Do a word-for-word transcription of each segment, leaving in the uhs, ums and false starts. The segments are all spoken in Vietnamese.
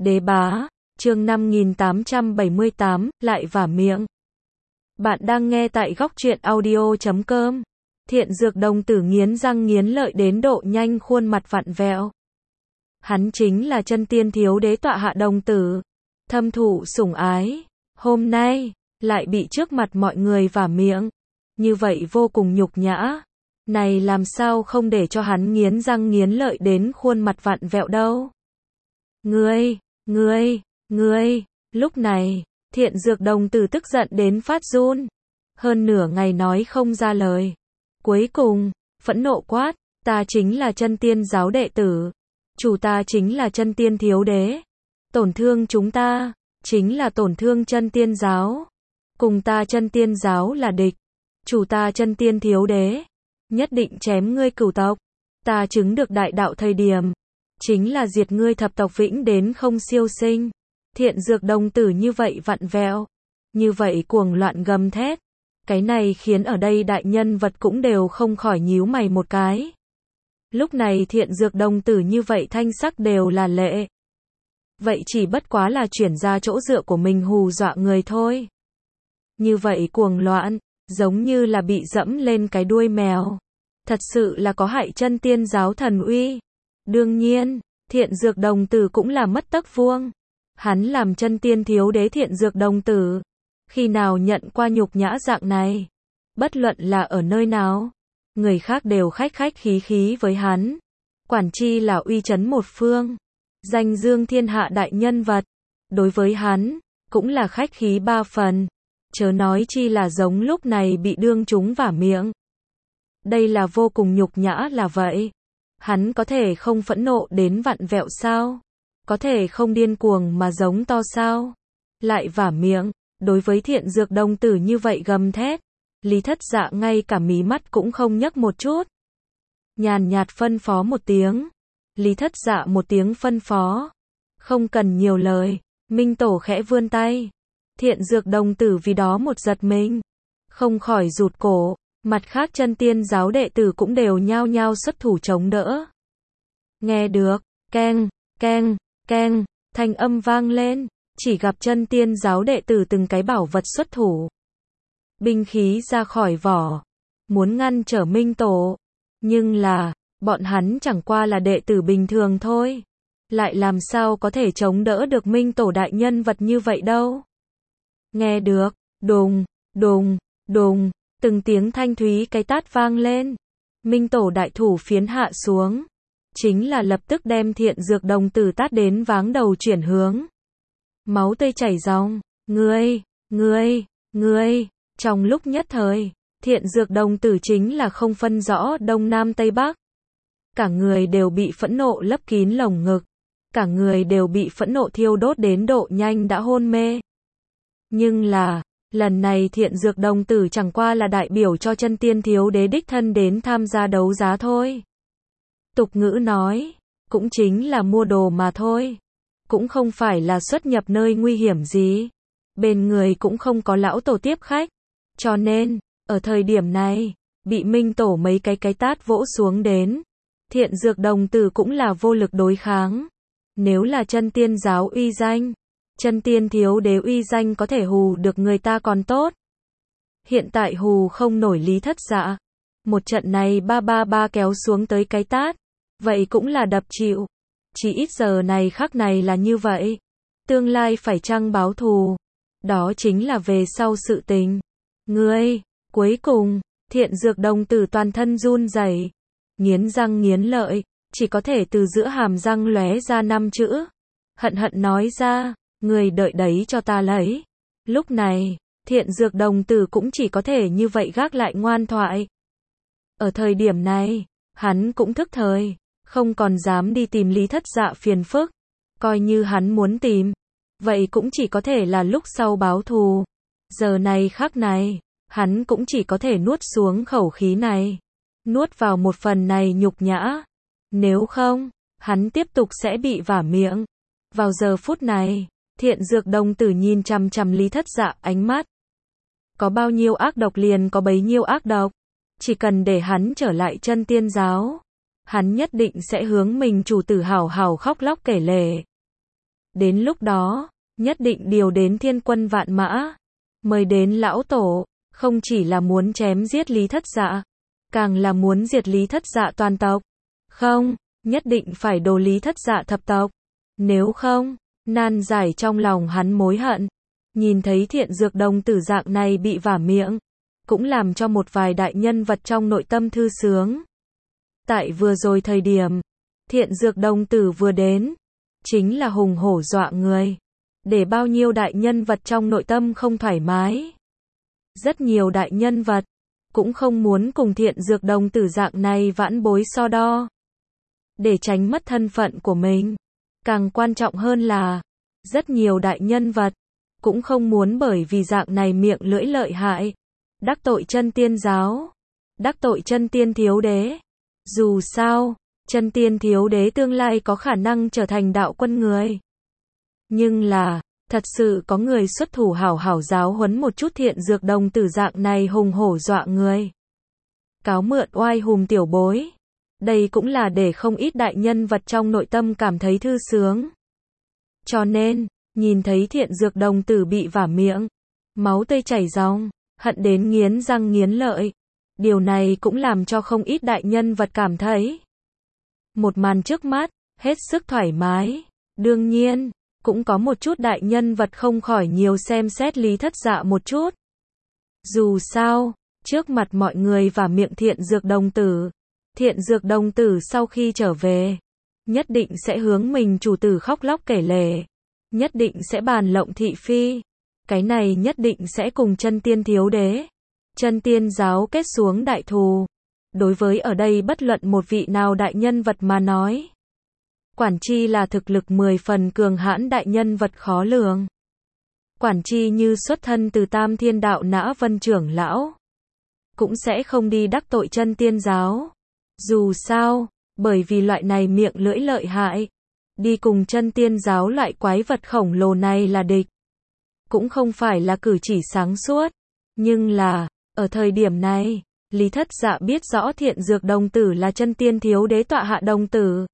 Đế bá, chương năm nghìn tám trăm bảy mươi tám, lại vả miệng. Bạn đang nghe tại góc truyện audio chấm com. Thiện Dược đồng tử nghiến răng nghiến lợi đến độ nhanh khuôn mặt vặn vẹo. Hắn chính là chân tiên thiếu đế tọa hạ đồng tử. Thâm thụ sủng ái. Hôm nay, lại bị trước mặt mọi người vả miệng. Như vậy vô cùng nhục nhã. Này làm sao không để cho hắn nghiến răng nghiến lợi đến khuôn mặt vặn vẹo đâu. Ngươi, ngươi, ngươi, lúc này, Thiện Dược đồng tử tức giận đến phát run. Hơn nửa ngày nói không ra lời. Cuối cùng, phẫn nộ quát, ta chính là chân tiên giáo đệ tử. Chủ ta chính là chân tiên thiếu đế. Tổn thương chúng ta, chính là tổn thương chân tiên giáo. Cùng ta chân tiên giáo là địch. Chủ ta chân tiên thiếu đế. Nhất định chém ngươi cửu tộc. Ta chứng được đại đạo thời điểm. Chính là diệt ngươi thập tộc vĩnh đến không siêu sinh. Thiện Dược đồng tử như vậy vặn vẹo. Như vậy cuồng loạn gầm thét. Cái này khiến ở đây đại nhân vật cũng đều không khỏi nhíu mày một cái. Lúc này Thiện Dược đồng tử như vậy thanh sắc đều là lệ. Vậy chỉ bất quá là chuyển ra chỗ dựa của mình hù dọa người thôi. Như vậy cuồng loạn, giống như là bị dẫm lên cái đuôi mèo. Thật sự là có hại chân tiên giáo thần uy. Đương nhiên, Thiện Dược đồng tử cũng là mất tấc vuông. Hắn làm chân tiên thiếu đế Thiện Dược đồng tử. Khi nào nhận qua nhục nhã dạng này. Bất luận là ở nơi nào. Người khác đều khách khách khí khí với hắn. Quản chi là uy chấn một phương. Danh dương thiên hạ đại nhân vật. Đối với hắn, cũng là khách khí ba phần. Chớ nói chi là giống lúc này bị đương chúng vả miệng. Đây là vô cùng nhục nhã là vậy. Hắn có thể không phẫn nộ đến vặn vẹo sao? Có thể không điên cuồng mà giống to sao? Lại vả miệng, đối với Thiện Dược đồng tử như vậy gầm thét. Lý Thất Dạ ngay cả mí mắt cũng không nhấc một chút. Nhàn nhạt phân phó một tiếng. Lý Thất Dạ một tiếng phân phó. Không cần nhiều lời, Minh Tổ khẽ vươn tay. Thiện Dược đồng tử vì đó một giật mình. Không khỏi rụt cổ. Mặt khác chân tiên giáo đệ tử cũng đều nhao nhao xuất thủ chống đỡ. Nghe được, keng, keng, keng, thanh âm vang lên, chỉ gặp chân tiên giáo đệ tử từng cái bảo vật xuất thủ. Binh khí ra khỏi vỏ, muốn ngăn trở Minh Tổ. Nhưng là, bọn hắn chẳng qua là đệ tử bình thường thôi. Lại làm sao có thể chống đỡ được Minh Tổ đại nhân vật như vậy đâu. Nghe được, đùng, đùng, đùng. Từng tiếng thanh thúy cái tát vang lên. Minh Tổ đại thủ phiến hạ xuống. Chính là lập tức đem Thiện Dược đồng tử tát đến váng đầu chuyển hướng. Máu tươi chảy ròng. Ngươi, ngươi, ngươi. Trong lúc nhất thời, Thiện Dược đồng tử chính là không phân rõ đông nam tây bắc. Cả người đều bị phẫn nộ lấp kín lồng ngực. Cả người đều bị phẫn nộ thiêu đốt đến độ nhanh đã hôn mê. Nhưng là, lần này Thiện Dược đồng tử chẳng qua là đại biểu cho chân tiên thiếu đế đích thân đến tham gia đấu giá thôi. Tục ngữ nói, cũng chính là mua đồ mà thôi. Cũng không phải là xuất nhập nơi nguy hiểm gì. Bên người cũng không có lão tổ tiếp khách. Cho nên, ở thời điểm này, bị Minh Tổ mấy cái cái tát vỗ xuống đến. Thiện Dược đồng tử cũng là vô lực đối kháng. Nếu là chân tiên giáo uy danh. Chân tiên thiếu đế uy danh có thể hù được người ta còn tốt. Hiện tại hù không nổi Lý Thất Dạ. Một trận này ba ba ba kéo xuống tới cái tát. Vậy cũng là đập chịu. Chỉ ít giờ này khắc này là như vậy. Tương lai phải chăng báo thù. Đó chính là về sau sự tình. Ngươi, cuối cùng, Thiện Dược đồng tử toàn thân run rẩy, nghiến răng nghiến lợi, chỉ có thể từ giữa hàm răng lóe ra năm chữ. Hận hận nói ra. Người đợi đấy cho ta lấy. Lúc này, Thiện Dược đồng tử cũng chỉ có thể như vậy gác lại ngoan thoại. Ở thời điểm này, hắn cũng thức thời, không còn dám đi tìm Lý Thất Dạ phiền phức. Coi như hắn muốn tìm, vậy cũng chỉ có thể là lúc sau báo thù. Giờ này khắc này, hắn cũng chỉ có thể nuốt xuống khẩu khí này. Nuốt vào một phần này nhục nhã. Nếu không, hắn tiếp tục sẽ bị vả miệng. Vào giờ phút này, Thiện Dược đồng tử nhìn chằm chằm Lý Thất Dạ ánh mắt. Có bao nhiêu ác độc liền có bấy nhiêu ác độc. Chỉ cần để hắn trở lại chân tiên giáo. Hắn nhất định sẽ hướng mình chủ tử hảo hảo khóc lóc kể lể. Đến lúc đó, nhất định điều đến thiên quân vạn mã, mời đến lão tổ, không chỉ là muốn chém giết Lý Thất Dạ, càng là muốn diệt Lý Thất Dạ toàn tộc. Không, nhất định phải đồ Lý Thất Dạ thập tộc. Nếu không, nan giải trong lòng hắn mối hận. Nhìn thấy Thiện Dược Đồng Tử dạng này bị vả miệng, cũng làm cho một vài đại nhân vật trong nội tâm thư sướng. Tại vừa rồi thời điểm, Thiện Dược Đồng Tử vừa đến, chính là hùng hổ dọa người, để bao nhiêu đại nhân vật trong nội tâm không thoải mái. Rất nhiều đại nhân vật cũng không muốn cùng Thiện Dược Đồng Tử dạng này vãn bối so đo, để tránh mất thân phận của mình. Càng quan trọng hơn là, rất nhiều đại nhân vật cũng không muốn bởi vì dạng này miệng lưỡi lợi hại, đắc tội Chân Tiên giáo, đắc tội Chân Tiên thiếu đế. Dù sao, Chân Tiên thiếu đế tương lai có khả năng trở thành đạo quân người. Nhưng là, thật sự có người xuất thủ hảo hảo giáo huấn một chút Thiện Dược Đồng Tử dạng này hùng hổ dọa người, cáo mượn oai hùng tiểu bối. Đây cũng là để không ít đại nhân vật trong nội tâm cảm thấy thư sướng. Cho nên, nhìn thấy Thiện Dược Đồng Tử bị vả miệng, máu tươi chảy ròng, hận đến nghiến răng nghiến lợi. Điều này cũng làm cho không ít đại nhân vật cảm thấy một màn trước mắt hết sức thoải mái. Đương nhiên, cũng có một chút đại nhân vật không khỏi nhiều xem xét Lý Thất Dạ một chút. Dù sao, trước mặt mọi người vả miệng Thiện Dược Đồng Tử, Thiện Dược Đồng Tử sau khi trở về, nhất định sẽ hướng mình chủ tử khóc lóc kể lể, nhất định sẽ bàn lộng thị phi. Cái này nhất định sẽ cùng Chân Tiên thiếu đế, Chân Tiên giáo kết xuống đại thù. Đối với ở đây bất luận một vị nào đại nhân vật mà nói, quản chi là thực lực mười phần cường hãn đại nhân vật khó lường. Quản chi như xuất thân từ Tam Thiên Đạo Nã Vân trưởng lão, cũng sẽ không đi đắc tội Chân Tiên giáo. Dù sao, bởi vì loại này miệng lưỡi lợi hại, đi cùng Chân Tiên giáo loại quái vật khổng lồ này là địch, cũng không phải là cử chỉ sáng suốt. Nhưng là, ở thời điểm này, Lý Thất Dạ biết rõ Thiện Dược Đồng Tử là Chân Tiên thiếu đế tọa hạ đồng tử.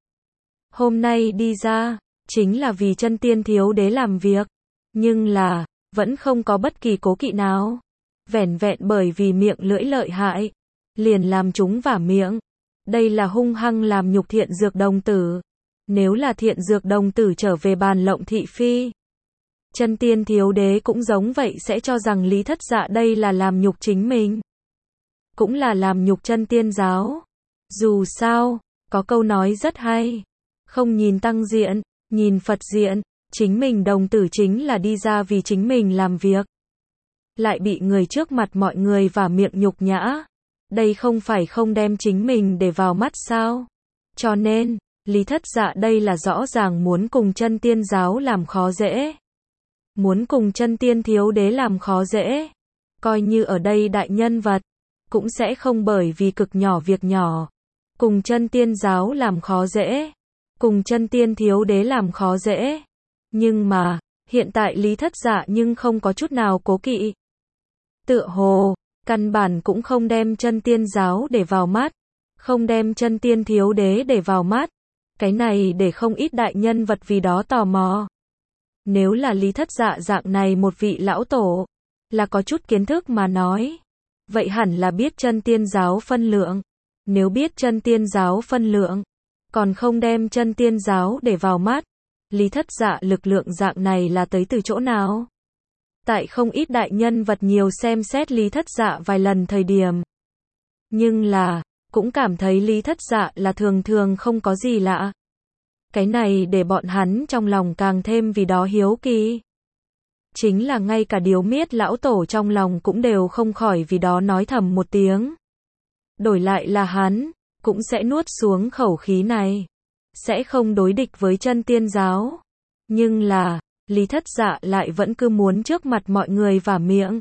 Hôm nay đi ra, chính là vì Chân Tiên thiếu đế làm việc. Nhưng là, vẫn không có bất kỳ cố kỵ nào. Vẻn vẹn bởi vì miệng lưỡi lợi hại, liền làm chúng vả miệng. Đây là hung hăng làm nhục Thiện Dược Đồng Tử. Nếu là Thiện Dược Đồng Tử trở về bàn lộng thị phi, Chân Tiên thiếu đế cũng giống vậy sẽ cho rằng Lý Thất Dạ đây là làm nhục chính mình, cũng là làm nhục Chân Tiên giáo. Dù sao, có câu nói rất hay, không nhìn tăng diện, nhìn Phật diện. Chính mình đồng tử chính là đi ra vì chính mình làm việc, lại bị người trước mặt mọi người vả miệng nhục nhã. Đây không phải không đem chính mình để vào mắt sao? Cho nên, Lý Thất Dạ đây là rõ ràng muốn cùng Chân Tiên giáo làm khó dễ, muốn cùng Chân Tiên thiếu đế làm khó dễ. Coi như ở đây đại nhân vật, cũng sẽ không bởi vì cực nhỏ việc nhỏ, cùng Chân Tiên giáo làm khó dễ, cùng Chân Tiên thiếu đế làm khó dễ. Nhưng mà, hiện tại Lý Thất Dạ nhưng không có chút nào cố kỵ. Tựa hồ, căn bản cũng không đem Chân Tiên giáo để vào mắt, không đem Chân Tiên thiếu đế để vào mắt. Cái này để không ít đại nhân vật vì đó tò mò. Nếu là Lý Thất Dạ dạng này một vị lão tổ, là có chút kiến thức mà nói, vậy hẳn là biết Chân Tiên giáo phân lượng. Nếu biết Chân Tiên giáo phân lượng, còn không đem Chân Tiên giáo để vào mắt, Lý Thất Dạ lực lượng dạng này là tới từ chỗ nào? Tại không ít đại nhân vật nhiều xem xét Lý Thất Dạ vài lần thời điểm, nhưng là, cũng cảm thấy Lý Thất Dạ là thường thường không có gì lạ. Cái này để bọn hắn trong lòng càng thêm vì đó hiếu kỳ. Chính là ngay cả Điếu Miết lão tổ trong lòng cũng đều không khỏi vì đó nói thầm một tiếng. Đổi lại là hắn, cũng sẽ nuốt xuống khẩu khí này, sẽ không đối địch với Chân Tiên giáo. Nhưng là, Lý Thất Dạ lại vẫn cứ muốn trước mặt mọi người vả miệng.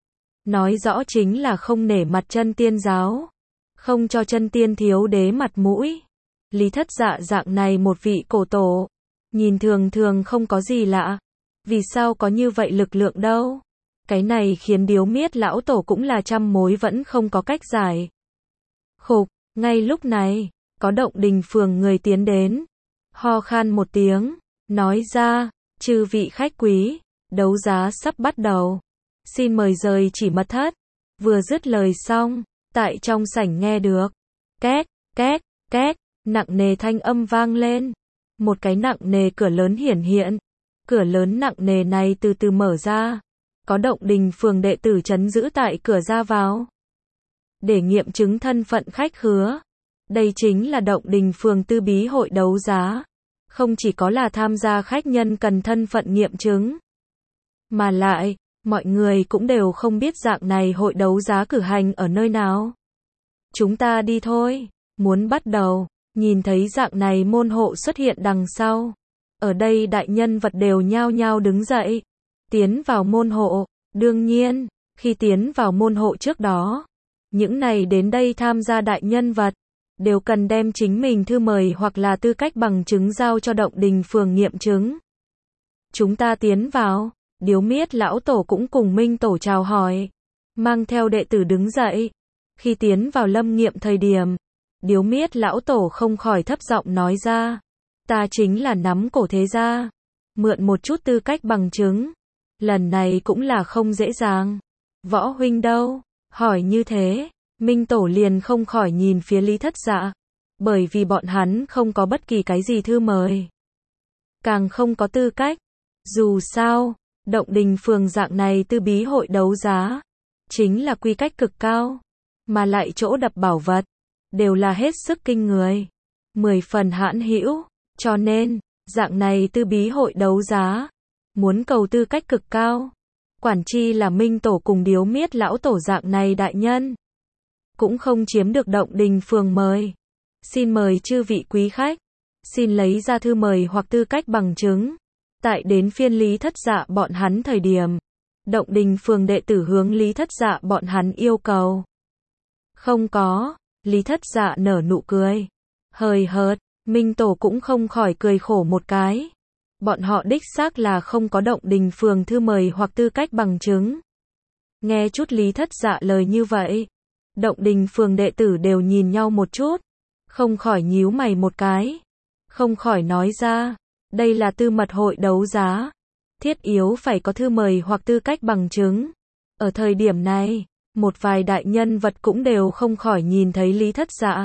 Nói rõ chính là không nể mặt Chân Tiên giáo, không cho Chân Tiên thiếu đế mặt mũi. Lý Thất Dạ dạng này một vị cổ tổ, nhìn thường thường không có gì lạ. Vì sao có như vậy lực lượng đâu? Cái này khiến Điếu Miết lão tổ cũng là trăm mối vẫn không có cách giải. Khục, ngay lúc này, có Động Đình phường người tiến đến, ho khan một tiếng, nói ra, Chư vị khách quý, đấu giá sắp bắt đầu. Xin mời rời chỉ mật thất. Vừa dứt lời xong, tại trong sảnh nghe được. Két, két, két, nặng nề thanh âm vang lên. Một cái nặng nề cửa lớn hiển hiện. Cửa lớn nặng nề này từ từ mở ra. Có Động Đình phường đệ tử trấn giữ tại cửa ra vào. Để nghiệm chứng thân phận khách khứa. Đây chính là Động Đình phường tư bí hội đấu giá. Không chỉ có là tham gia khách nhân cần thân phận nghiệm chứng. Mà lại, mọi người cũng đều không biết dạng này hội đấu giá cử hành ở nơi nào. Chúng ta đi thôi. Muốn bắt đầu. Nhìn thấy dạng này môn hộ xuất hiện đằng sau. Ở đây đại nhân vật đều nhao nhao đứng dậy. Tiến vào môn hộ. Đương nhiên, khi tiến vào môn hộ trước đó, những này đến đây tham gia đại nhân vật, đều cần đem chính mình thư mời hoặc là tư cách bằng chứng giao cho Động Đình phường nghiệm chứng. Chúng ta tiến vào, Điếu Miết lão tổ cũng cùng Minh tổ chào hỏi, mang theo đệ tử đứng dậy. Khi tiến vào lâm nghiệm thời điểm, Điếu Miết lão tổ không khỏi thấp giọng nói ra, ta chính là Nắm Cổ thế gia, mượn một chút tư cách bằng chứng. Lần này cũng là không dễ dàng. Võ huynh đâu? Hỏi như thế, Minh tổ liền không khỏi nhìn phía Lý Thất Dạ, bởi vì bọn hắn không có bất kỳ cái gì thư mời, càng không có tư cách. Dù sao, Động Đình phường dạng này tư bí hội đấu giá, chính là quy cách cực cao, mà lại chỗ đập bảo vật, đều là hết sức kinh người, mười phần hãn hữu, cho nên, dạng này tư bí hội đấu giá, muốn cầu tư cách cực cao, quản chi là Minh tổ cùng Điếu Miết lão tổ dạng này đại nhân, cũng không chiếm được Động Đình phường mời. Xin mời chư vị quý khách, xin lấy ra thư mời hoặc tư cách bằng chứng. Tại đến phiên Lý Thất Dạ bọn hắn thời điểm, Động Đình phường đệ tử hướng Lý Thất Dạ bọn hắn yêu cầu. Không có, Lý Thất Dạ nở nụ cười. Hời hợt, Minh tổ cũng không khỏi cười khổ một cái. Bọn họ đích xác là không có Động Đình phường thư mời hoặc tư cách bằng chứng. Nghe chút Lý Thất Dạ lời như vậy, Động Đình phường đệ tử đều nhìn nhau một chút, không khỏi nhíu mày một cái, không khỏi nói ra, đây là tư mật hội đấu giá, thiết yếu phải có thư mời hoặc tư cách bằng chứng. Ở thời điểm này, một vài đại nhân vật cũng đều không khỏi nhìn thấy Lý Thất Dạ.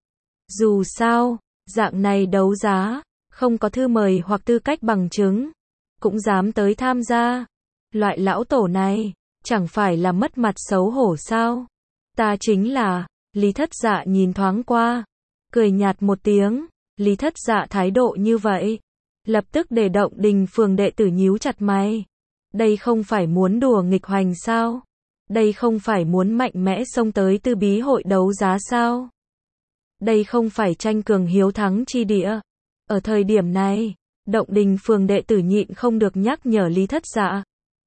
Dù sao, dạng này đấu giá, không có thư mời hoặc tư cách bằng chứng, cũng dám tới tham gia. Loại lão tổ này, chẳng phải là mất mặt xấu hổ sao? Ta chính là, Lý Thất Dạ nhìn thoáng qua, cười nhạt một tiếng. Lý Thất Dạ thái độ như vậy, lập tức để Động Đình phường đệ tử nhíu chặt mày. Đây không phải muốn đùa nghịch hoành sao? Đây không phải muốn mạnh mẽ xông tới tư bí hội đấu giá sao? Đây không phải tranh cường hiếu thắng chi địa. Ở thời điểm này, Động Đình phường đệ tử nhịn không được nhắc nhở Lý Thất Dạ.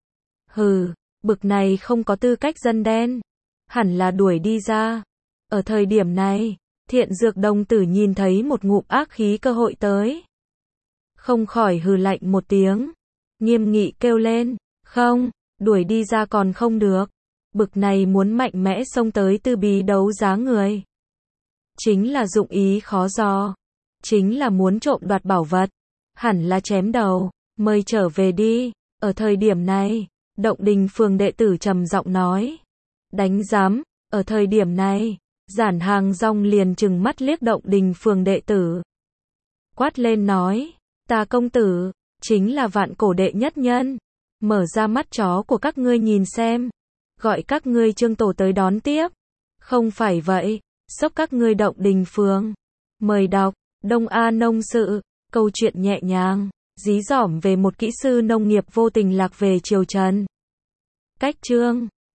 Hừ, bực này không có tư cách dân đen, hẳn là đuổi đi ra. Ở thời điểm này, Thiện Dược đồng tử nhìn thấy một ngụm ác khí cơ hội tới, không khỏi hừ lạnh một tiếng, nghiêm nghị kêu lên, không, đuổi đi ra còn không được. Bực này muốn mạnh mẽ xông tới tư bí đấu giá người, chính là dụng ý khó dò, chính là muốn trộm đoạt bảo vật, hẳn là chém đầu, mời trở về đi. Ở thời điểm này, Động Đình phường đệ tử trầm giọng nói, đánh giám. Ở thời điểm này, Giản Hàng Rong liền trừng mắt liếc Động Đình phường đệ tử, quát lên nói, ta công tử, chính là vạn cổ đệ nhất nhân, mở ra mắt chó của các ngươi nhìn xem, gọi các ngươi Trương tổ tới đón tiếp. Không phải vậy, xốc các ngươi Động Đình phường. Mời đọc, Đông A nông sự, câu chuyện nhẹ nhàng, dí dỏm về một kỹ sư nông nghiệp vô tình lạc về triều Trần. Cách chương